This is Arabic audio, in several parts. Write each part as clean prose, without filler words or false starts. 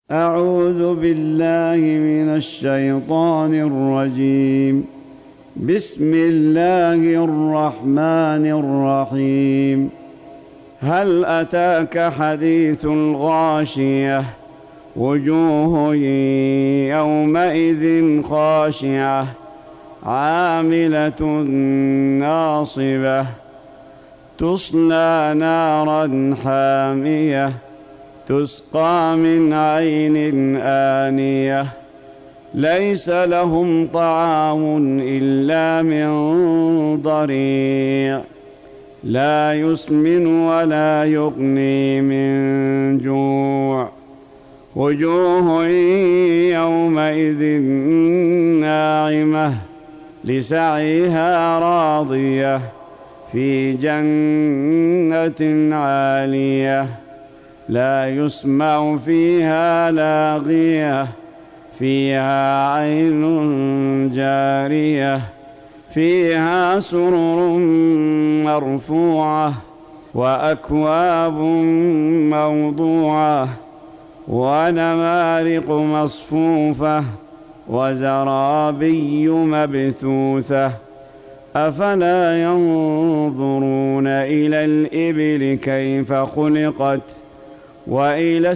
أعوذ بالله من الشيطان الرجيم. بسم الله الرحمن الرحيم. هل أتاك حديث الغاشية؟ وجوه يومئذ خاشعة عاملة ناصبة تصلى نارا حامية تسقى من عين آنية ليس لهم طعام إلا من ضريع لا يسمن ولا يغني من جوع. وجوه يومئذ ناعمة لسعيها راضية في جنة عالية لا يسمع فيها لاغية فيها عين جارية فيها سرر مرفوعة وأكواب موضوعة ونمارق مصفوفة وزرابي مبثوثة أفلا ينظرون إلى الإبل كيف خلقت وإلى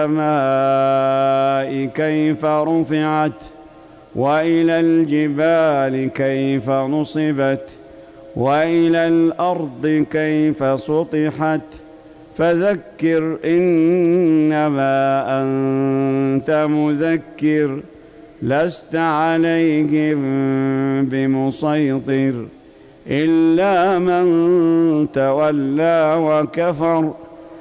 السماء كيف رفعت وإلى الجبال كيف نصبت وإلى الأرض كيف سطحت فذكر إنما أنت مذكر لست عليهم بمسيطر إلا من تولى وكفر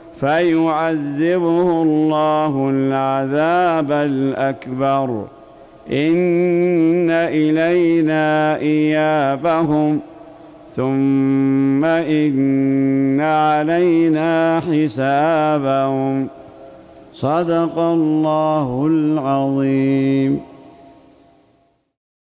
فيعذبه الله العذاب الأكبر إن إلينا إيابهم ثم إن علينا حسابهم. صدق الله العظيم.